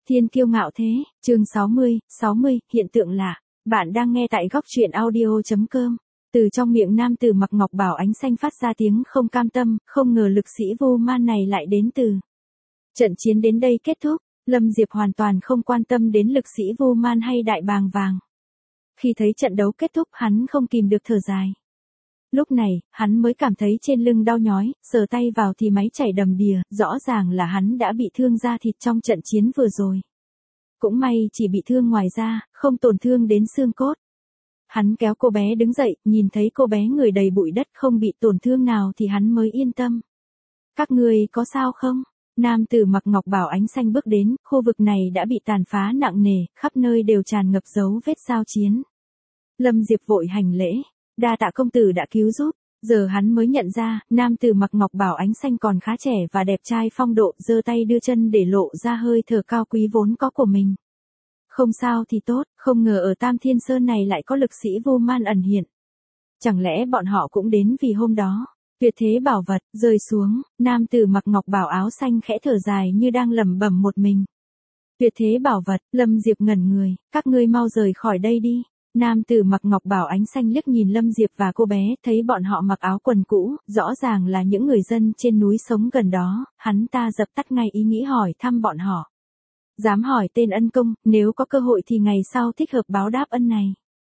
Thiên kiêu ngạo thế, chương 60, hiện tượng lạ. Bạn đang nghe tại góc truyện audio.com. Từ trong miệng nam tử mặc ngọc bào ánh xanh phát ra tiếng không cam tâm, không ngờ lực sĩ vô man này lại đến từ. Trận chiến đến đây kết thúc, Lâm Diệp hoàn toàn không quan tâm đến lực sĩ vô man hay đại bàng vàng. Khi thấy trận đấu kết thúc hắn không kìm được thở dài. Lúc này, hắn mới cảm thấy trên lưng đau nhói, sờ tay vào thì máy chảy đầm đìa, rõ ràng là hắn đã bị thương da thịt trong trận chiến vừa rồi. Cũng may chỉ bị thương ngoài da, không tổn thương đến xương cốt. Hắn kéo cô bé đứng dậy, nhìn thấy cô bé người đầy bụi đất không bị tổn thương nào thì hắn mới yên tâm. Các người có sao không? Nam tử mặc ngọc bào ánh xanh bước đến, khu vực này đã bị tàn phá nặng nề, khắp nơi đều tràn ngập dấu vết giao chiến. Lâm Diệp vội hành lễ. Đa tạ công tử đã cứu giúp. Giờ hắn mới nhận ra, nam tử mặc ngọc bào ánh xanh còn khá trẻ và đẹp trai phong độ, giơ tay đưa chân để lộ ra hơi thở cao quý vốn có của mình. Không sao thì tốt, không ngờ ở Tam Thiên Sơn này lại có lực sĩ vô man ẩn hiện. Chẳng lẽ bọn họ cũng đến vì hôm đó? Tuyệt thế bảo vật, rơi xuống, nam tử mặc ngọc bào áo xanh khẽ thở dài như đang lẩm bẩm một mình. Tuyệt thế bảo vật, Lâm Diệp ngẩn người, các ngươi mau rời khỏi đây đi. Nam tử mặc ngọc bào ánh xanh liếc nhìn Lâm Diệp và cô bé, thấy bọn họ mặc áo quần cũ, rõ ràng là những người dân trên núi sống gần đó, hắn ta dập tắt ngay ý nghĩ hỏi thăm bọn họ. Dám hỏi tên ân công, nếu có cơ hội thì ngày sau thích hợp báo đáp ân này.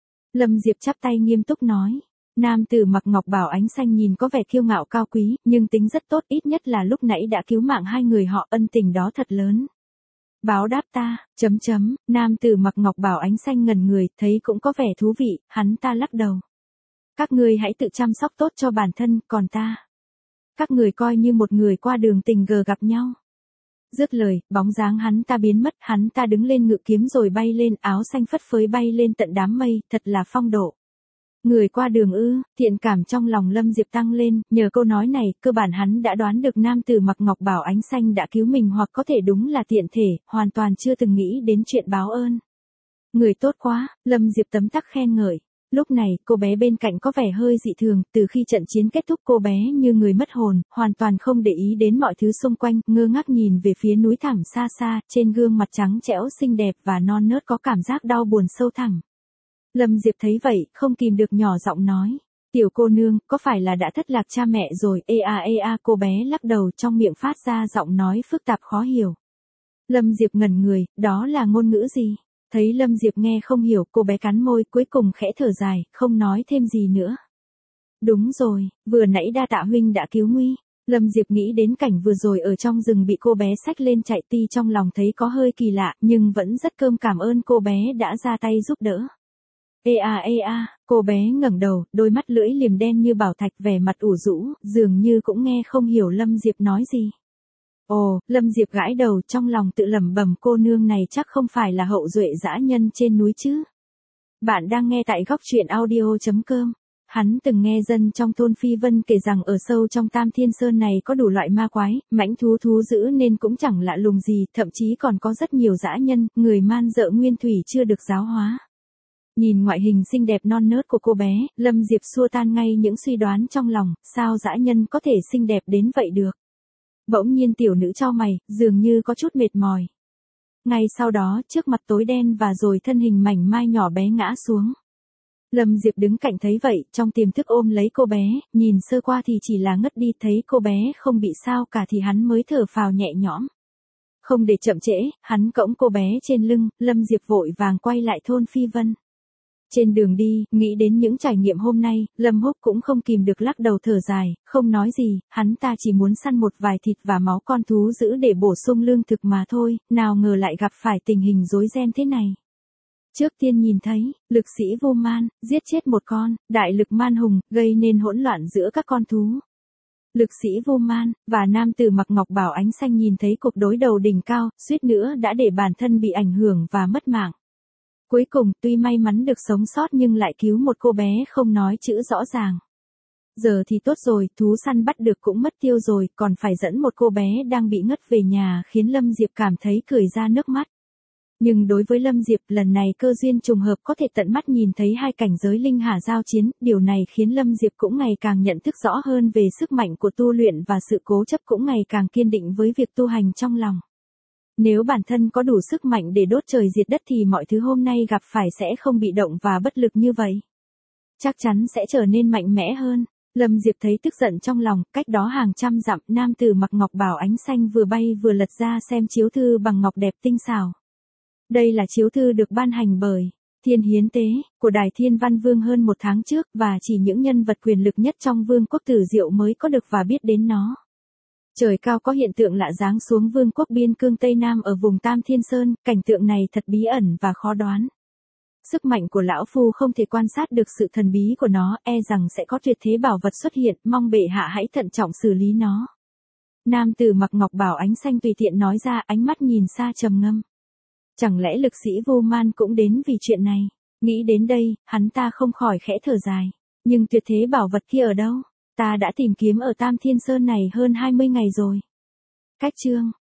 Lâm Diệp chắp tay nghiêm túc nói. Nam tử mặc ngọc bào ánh xanh nhìn có vẻ kiêu ngạo cao quý, nhưng tính rất tốt, ít nhất là lúc nãy đã cứu mạng hai người họ, ân tình đó thật lớn. Báo đáp ta, nam tử mặc ngọc bào ánh xanh ngẩn người, thấy cũng có vẻ thú vị, hắn ta lắc đầu. Các ngươi hãy tự chăm sóc tốt cho bản thân, còn ta. Các người coi như một người qua đường tình cờ gặp nhau. Dứt lời, bóng dáng hắn ta biến mất, hắn ta đứng lên ngự kiếm rồi bay lên, áo xanh phất phới bay lên tận đám mây, thật là phong độ. Người qua đường ư, thiện cảm trong lòng Lâm Diệp tăng lên, nhờ câu nói này, cơ bản hắn đã đoán được nam tử mặc ngọc bào ánh xanh đã cứu mình hoặc có thể đúng là tiện thể, hoàn toàn chưa từng nghĩ đến chuyện báo ơn. Người tốt quá, Lâm Diệp tấm tắc khen ngợi. Lúc này, cô bé bên cạnh có vẻ hơi dị thường, từ khi trận chiến kết thúc cô bé như người mất hồn, hoàn toàn không để ý đến mọi thứ xung quanh, ngơ ngác nhìn về phía núi thẳm xa xa, trên gương mặt trắng trẻo xinh đẹp và non nớt có cảm giác đau buồn sâu thẳm. Lâm Diệp thấy vậy, không kìm được nhỏ giọng nói. Tiểu cô nương, có phải là đã thất lạc cha mẹ rồi? Ê a, cô bé lắc đầu trong miệng phát ra giọng nói phức tạp khó hiểu. Lâm Diệp ngẩn người, đó là ngôn ngữ gì? Thấy Lâm Diệp nghe không hiểu, cô bé cắn môi, cuối cùng khẽ thở dài, không nói thêm gì nữa. Đúng rồi, vừa nãy đa tạ huynh đã cứu nguy. Lâm Diệp nghĩ đến cảnh vừa rồi ở trong rừng bị cô bé xách lên chạy, ti trong lòng thấy có hơi kỳ lạ, nhưng vẫn rất cảm ơn cô bé đã ra tay giúp đỡ. Ê a, cô bé ngẩng đầu, đôi mắt lưỡi liềm đen như bảo thạch, vẻ mặt ủ rũ, dường như cũng nghe không hiểu Lâm Diệp nói gì. Ồ, Lâm Diệp gãi đầu trong lòng tự lẩm bẩm, cô nương này chắc không phải là hậu duệ dã nhân trên núi chứ. Bạn đang nghe tại góc truyện audio.com. Hắn từng nghe dân trong thôn Phi Vân kể rằng ở sâu trong Tam Thiên Sơn này có đủ loại ma quái, mãnh thú dữ nên cũng chẳng lạ lùng gì, thậm chí còn có rất nhiều dã nhân, người man dợ nguyên thủy chưa được giáo hóa. Nhìn ngoại hình xinh đẹp non nớt của cô bé, Lâm Diệp xua tan ngay những suy đoán trong lòng, sao dã nhân có thể xinh đẹp đến vậy được. Bỗng nhiên tiểu nữ chau mày, dường như có chút mệt mỏi. Ngay sau đó, trước mặt tối đen và rồi thân hình mảnh mai nhỏ bé ngã xuống. Lâm Diệp đứng cạnh thấy vậy, trong tiềm thức ôm lấy cô bé, nhìn sơ qua thì chỉ là ngất đi, thấy cô bé không bị sao cả thì hắn mới thở phào nhẹ nhõm. Không để chậm trễ, hắn cõng cô bé trên lưng, Lâm Diệp vội vàng quay lại thôn Phi Vân. Trên đường đi, nghĩ đến những trải nghiệm hôm nay, Lâm Húc cũng không kìm được lắc đầu thở dài, không nói gì, hắn ta chỉ muốn săn một vài thịt và máu con thú dữ để bổ sung lương thực mà thôi, nào ngờ lại gặp phải tình hình rối ren thế này. Trước tiên nhìn thấy, lực sĩ vô man, giết chết một con, đại lực man hùng, gây nên hỗn loạn giữa các con thú. Lực sĩ vô man, và nam tử mặc ngọc bào ánh xanh nhìn thấy cuộc đối đầu đỉnh cao, suýt nữa đã để bản thân bị ảnh hưởng và mất mạng. Cuối cùng, tuy may mắn được sống sót nhưng lại cứu một cô bé không nói chữ rõ ràng. Giờ thì tốt rồi, thú săn bắt được cũng mất tiêu rồi, còn phải dẫn một cô bé đang bị ngất về nhà, khiến Lâm Diệp cảm thấy cười ra nước mắt. Nhưng đối với Lâm Diệp, lần này cơ duyên trùng hợp có thể tận mắt nhìn thấy hai cảnh giới linh hà giao chiến, điều này khiến Lâm Diệp cũng ngày càng nhận thức rõ hơn về sức mạnh của tu luyện và sự cố chấp cũng ngày càng kiên định với việc tu hành trong lòng. Nếu bản thân có đủ sức mạnh để đốt trời diệt đất thì mọi thứ hôm nay gặp phải sẽ không bị động và bất lực như vậy. Chắc chắn sẽ trở nên mạnh mẽ hơn. Lâm Diệp thấy tức giận trong lòng, cách đó hàng trăm dặm, nam tử mặc ngọc bào ánh xanh vừa bay vừa lật ra xem chiếu thư bằng ngọc đẹp tinh xảo. Đây là chiếu thư được ban hành bởi Thiên Hiến Tế, của Đài Thiên Văn Vương hơn một tháng trước và chỉ những nhân vật quyền lực nhất trong vương quốc Tử Diệu mới có được và biết đến nó. Trời cao có hiện tượng lạ giáng xuống vương quốc biên cương Tây Nam ở vùng Tam Thiên Sơn, cảnh tượng này thật bí ẩn và khó đoán. Sức mạnh của lão phu không thể quan sát được sự thần bí của nó, e rằng sẽ có tuyệt thế bảo vật xuất hiện, mong bệ hạ hãy thận trọng xử lý nó. Nam tử mặc ngọc bào ánh xanh tùy tiện nói ra, ánh mắt nhìn xa trầm ngâm. Chẳng lẽ lực sĩ Vô Man cũng đến vì chuyện này? Nghĩ đến đây, hắn ta không khỏi khẽ thở dài. Nhưng tuyệt thế bảo vật kia ở đâu? Ta đã tìm kiếm ở Tam Thiên Sơn này hơn 20 ngày rồi. Cách chương